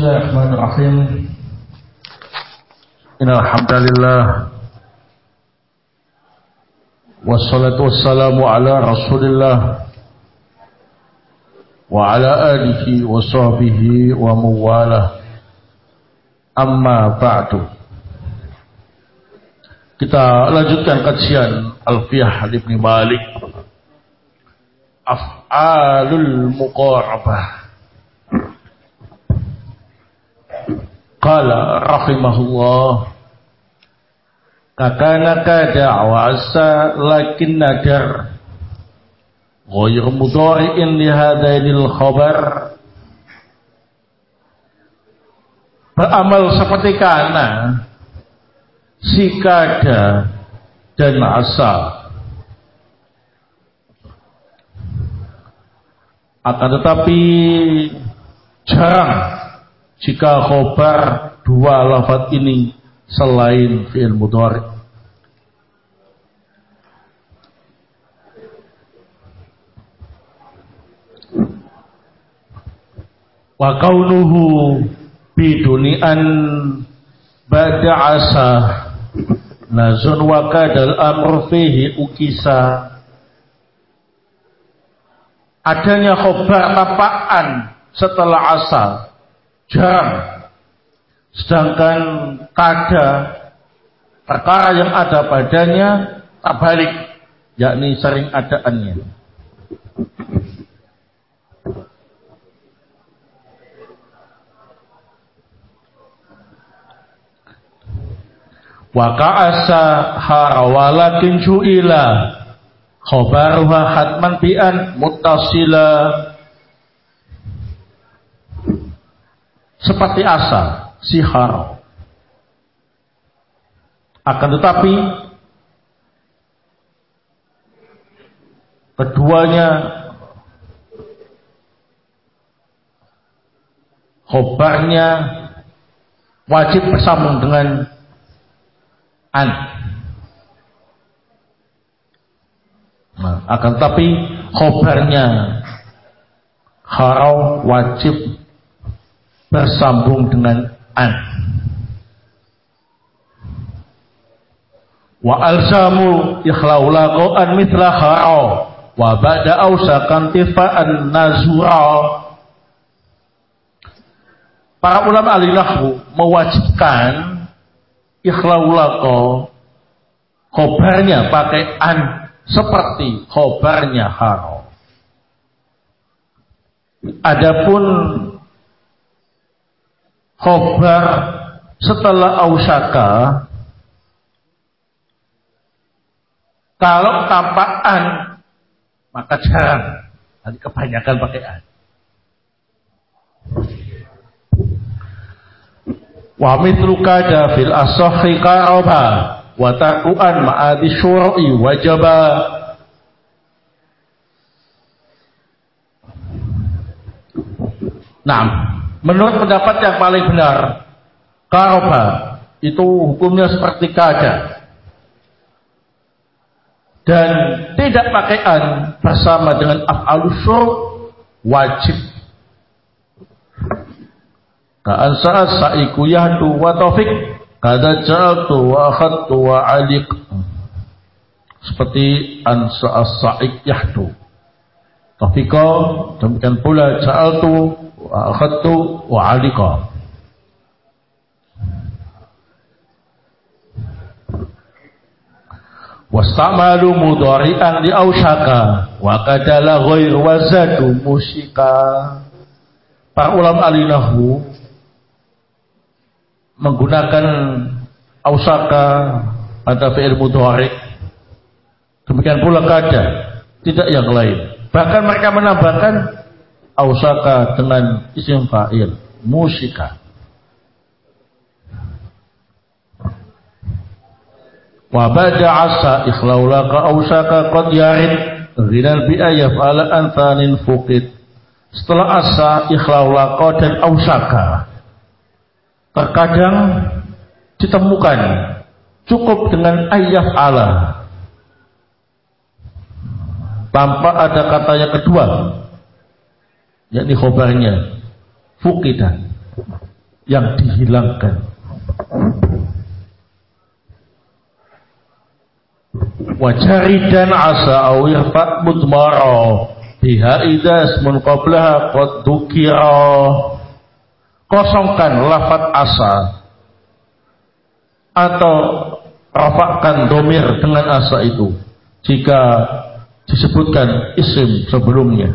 Bismillahirrahmanirrahim. Innal hamdalillah wassalatu wassalamu ala Rasulillah wa ala alihi wa sahbihi wa mawalah. Amma ba'du. Kita lanjutkan kajian Alfiyah Ibn Malik, Af'alul Muqarabah. Qala rahimahullah, kakana kada wa asa lakin nadar ghayr mudhari'in li hadainil khabar. Beramal seperti kana, si kada dan asa, akan tetapi jarang jika khobar dua lafaz ini selain fi'il mudhari. Wa kaunuhu biduni an ba'da asa nazun wa kadal amr fihi ukisa. Adanya khobar tapaan setelah asa jarang, sedangkan kada perkara yang ada padanya tak balik, yakni sering adaannya. Wa ka'asa harawalakin ju'ila khobaruha hatman bi'an muttasila. Seperti asa, sihar. Akan tetapi keduanya khobarnya wajib bersambung dengan an. Nah, akan tetapi khobarnya harau wajib bersambung dengan an. Wa alzamu ikhlaulaqo an mithla harau wa ba'da ausakan tifa'an nazura. Para ulama ahli nahwu mewajibkan ikhlaulaqo, khobarnya pakai an seperti khobarnya harau. Adapun khobar setelah ausaka, kalau tanpa an maka jarang, nanti kebanyakan pakai an. Wa mithlu kada fil asahhi qaraba wa taquan ma'adi syur'i wajaba. Nah, menurut pendapat yang paling benar, qaraba itu hukumnya seperti kada dan tidak pakai an bersama dengan af'alus syur' wajib. Ka'an sa'as sa'iku yahdu wa taufik kada ja'altu wa akhadtu wa aliq. Seperti an sa'as sa'ik yahdu taufika, demikian pula ja'altu wa akhadtu wa aliqa. Wastamalu mudhari'an li ausyaka wa kadala ghair wazadu musika. Para ulama ahli nahwu menggunakan ausaka pada fi'il mudhari, demikian pula kada, tidak yang lain. Bahkan mereka menambahkan ausaka dengan isim fa'il musika. Wa ba'da asa ikhlaulaka ausaka qad yarid ghinal bi'a yaf'ala anthanin fuqid. Setelah asa, ikhlaulaka dan ausaka terkadang ditemukan cukup dengan ayyaf ala tanpa ada kata yang kedua, yakni khobarnya fuqidan. yang dihilangkan. Wajaridan asa awir fat mutmaro biha idas mun qablaha qad dzukira. Kosongkan lafaz asa atau rafa'kan domir dengan asa itu jika disebutkan isim sebelumnya.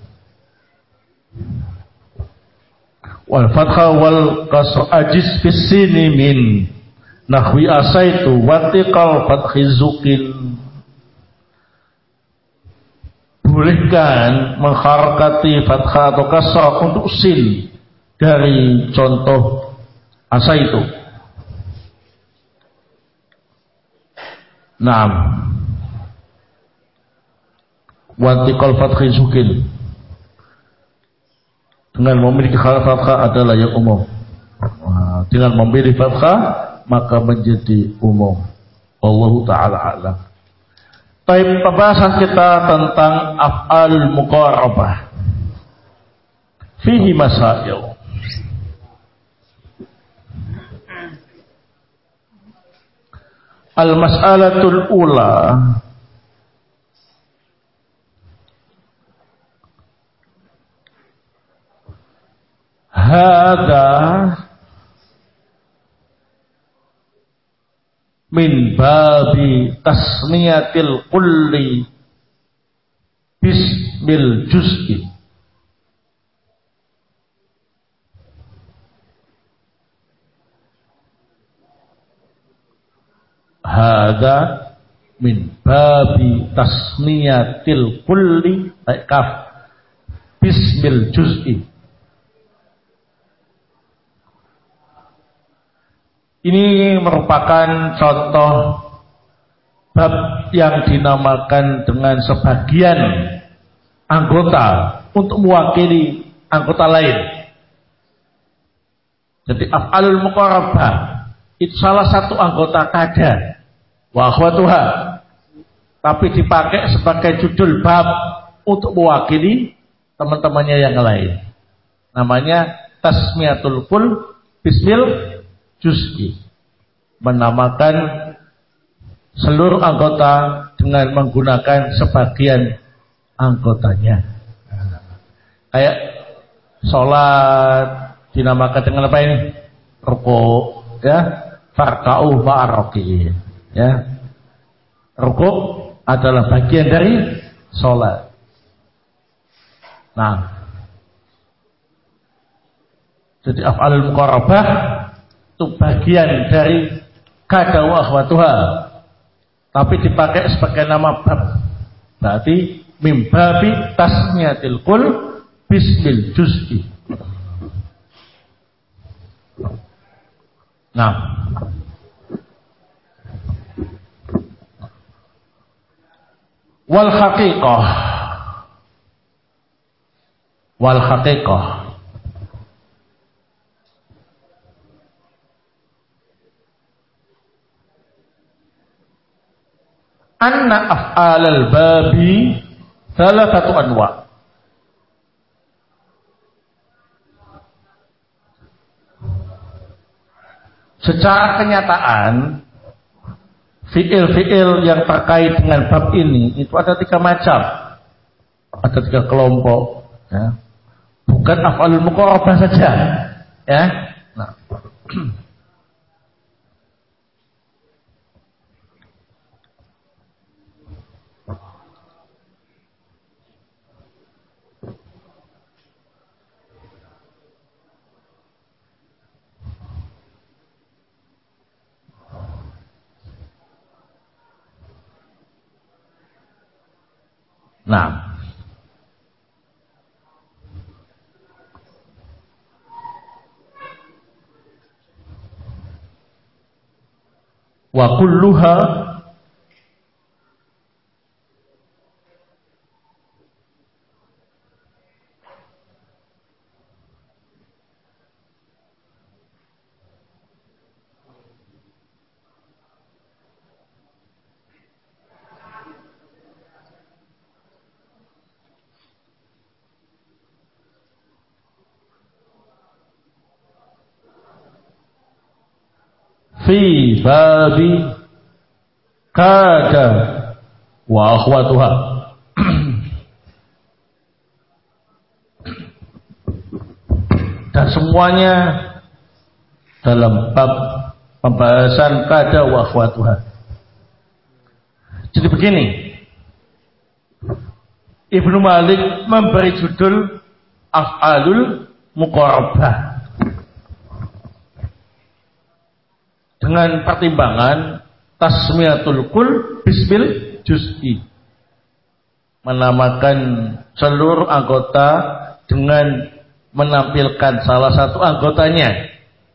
Wal fathah wal kasr ajis fis sini min nahwi asaitu watiqal fathi zukin. Bolehkan mengharakati fathah atau kasrah untuk sin dari contoh asa itu. Naam. Wantiqal fathi zukin. Dengan memiliki fathah adalah yang umum. Dengan memilih fathah maka menjadi umum. Wallahu ta'ala a'lam. Baik, pembahasan kita tentang af'alul muqarabah. Fihi masail. Al-mas'alatul ula hadza min babi tasniyatil kulli bismil juz'i. Hadza min babi tasniyatil kulli kaf bismil juz'i. Ini merupakan contoh bab yang dinamakan dengan sebagian anggota untuk mewakili anggota lain. Jadi af'alul muqarabah itu salah satu anggota kada wa akhwatuha, tapi dipakai sebagai judul bab untuk mewakili teman-temannya yang lain. Namanya tasmiyatul kul bismil juz'i, menamakan seluruh anggota dengan menggunakan sebagian anggotanya. Kayak sholat dinamakan dengan apa ini? Ruku', ya, farka'u ma'arroki'in, ya. Ruku' adalah bagian dari sholat. Nah, jadi af'alul muqarabah itu bagian dari kada wa akhwatuha, tapi dipakai sebagai nama bab. Berarti mim babi tasniyatil kul bismil juz'i. Nah, wal haqiqah anna af'alal babi thalathatu anwa. Secara kenyataan fi'il-fi'il yang terkait dengan bab ini itu ada 3 macam. Ada 3 kelompok, ya. Bukan af'alul muqarabah saja, ya. Nah. Nah, wa kulluha fi babi kada wa akhwatuha. Dan semuanya dalam bab pembahasan kada wa akhwatuha. Jadi begini, Ibnu Malik memberi judul Af'alul Muqarabah dengan pertimbangan tasmiyatul kul bismil juz'i, menamakan seluruh anggota dengan menampilkan salah satu anggotanya.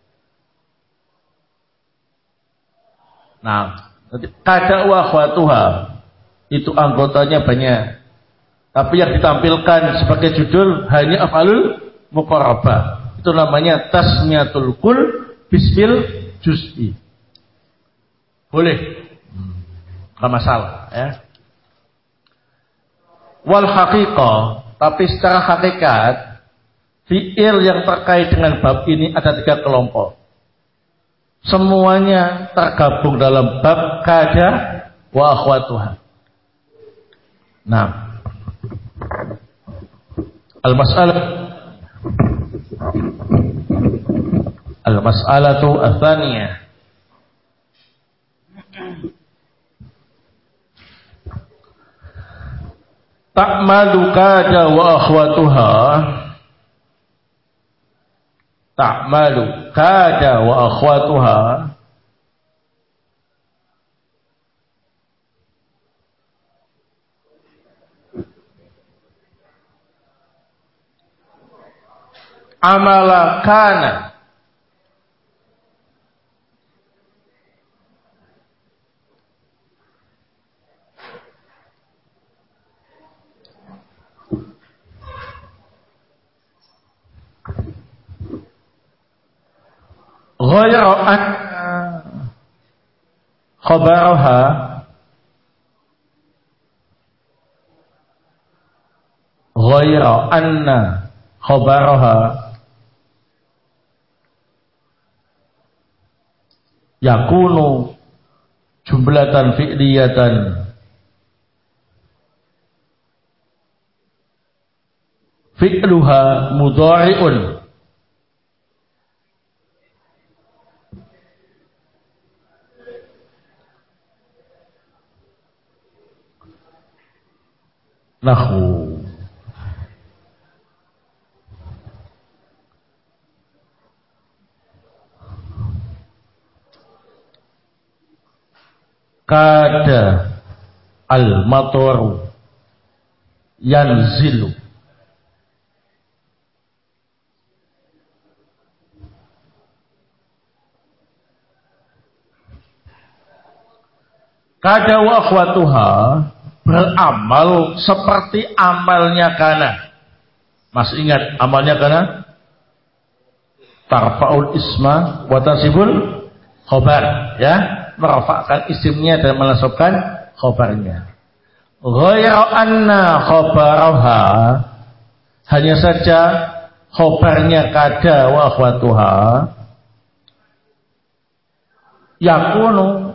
Nah, kada wa akhwatuha itu anggotanya banyak, tapi yang ditampilkan sebagai judul hanya af'alul muqarabah. Itu namanya tasmiyatul kul bismil juz'i. Boleh, nggak masalah ya. Wal haqiqah, tapi secara hakikat fi'il yang terkait dengan bab ini ada 3 kelompok. Semuanya tergabung dalam bab kada wa akhwatuha. Nah, al-mas'alatu ats-tsaniyah, ta'malu kada wa akhwatuha. Ta'malu kada wa akhwatuha amala kana ghayra anna khabaraha ghayra anna khabaraha yakunu jumlatan fi'liyatan fi'luha mudhari'un nahu kada al-mataru yanzilu kada wa akhwatuha beramal seperti amalnya kana. Masih ingat amalnya kana? Tarfa'ul isma wa tansibul khobar, ya, merafa'kan isimnya dan menasabkan khobarnya. Ghayra anna khobaraha, hanya saja khobarnya kada wa akhwatuha yakunu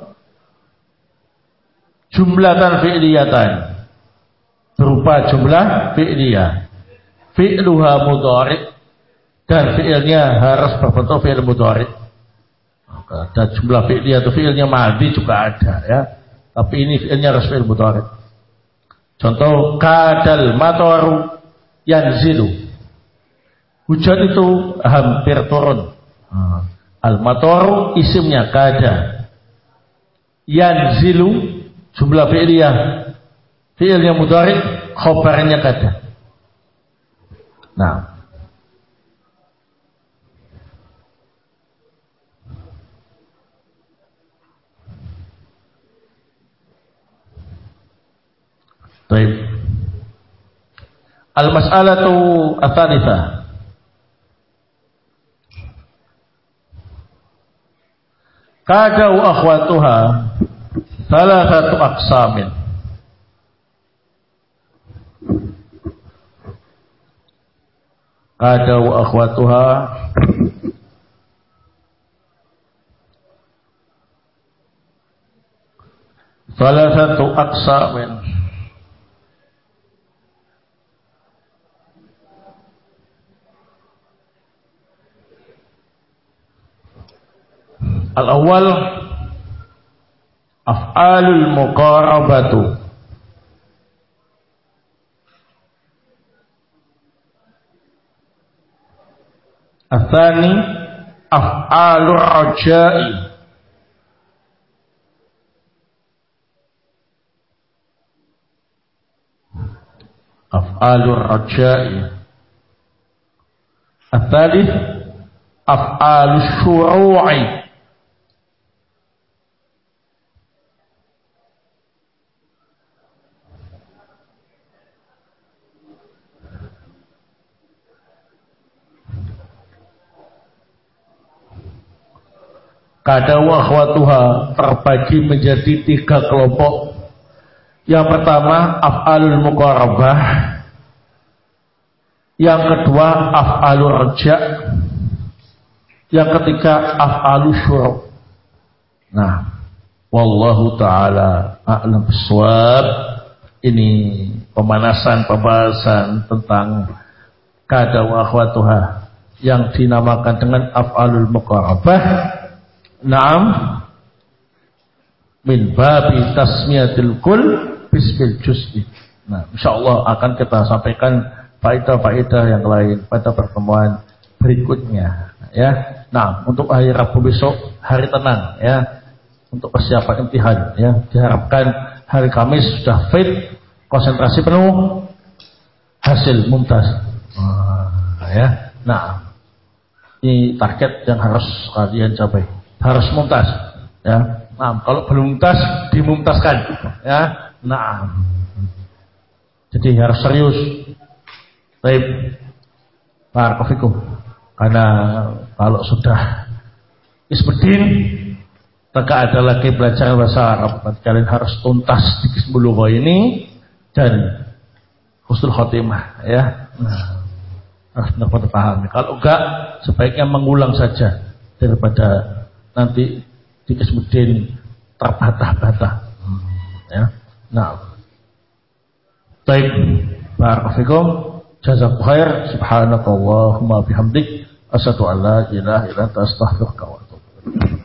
jumlatan fi'liyatan, berupa jumlah fi'liyah, fi'luha mudhari', dan fi'ilnya harus berbentuk fi'il mudhari'. Ada jumlah fi'liyah itu fi'ilnya madhi juga ada ya, tapi ini fi'ilnya harus fi'il mudhari'. Contoh kadal mataru yanzilu, hujan itu hampir turun. Al mataru isimnya kada, yanzilu jumlah fi'liyah, fi'il yang mudhari', khobarnya kada. Nah, baik. Al-mas'alatu ats-tsalitsah, kada wa akhwatuha thalathatu aqsamin. Kada wa akhwatuha Thalathatu aqsamin. Al-awwal af'alul muqarabatu. Atsani af'alur raja'i. Af'alur raja'i. Atsalits af'alus syuru'i. Kada wa akhwatuha terbagi menjadi 3 kelompok. Yang pertama af'alul muqarabah, yang kedua af'alur raja', yang ketiga af'alus syuru'. Nah, wallahu taala a'lam bissawab. Ini pemanasan pembahasan tentang kada wa akhwatuha yang dinamakan dengan af'alul muqarabah. Naam min babi tasmiyatil kul bismil juz'i. Nah, insyaallah akan kita sampaikan faedah-faedah yang lain pada pertemuan berikutnya ya. Nah, untuk hari Rabu besok hari tenang ya, untuk persiapan imtihan ya. Diharapkan hari Kamis sudah fit, konsentrasi penuh, hasil mumtaz. Ya. Nah, ini target yang harus kalian capai. Harus mumtaz ya. Nah, kalau belum mumtaz dimumtazkan ya. Nah, jadi harus serius. Baik, barakallahu. Karena kalau sudah isbedin, maka ada lagi belajar bahasa Arab. Kalian harus tuntas di Kismul Lughah ini dan husnul khotimah ya. Nah, harus benar-benar paham. Kalau enggak, sebaiknya mengulang saja daripada nanti di Kismuddin terbata-bata ya. Nah, baik, barakallahu. Jazakumullah khair. Subhanakallahumma bihamdik asyhadu an la ilaha illa anta astaghfiruka wa atubu ilaik.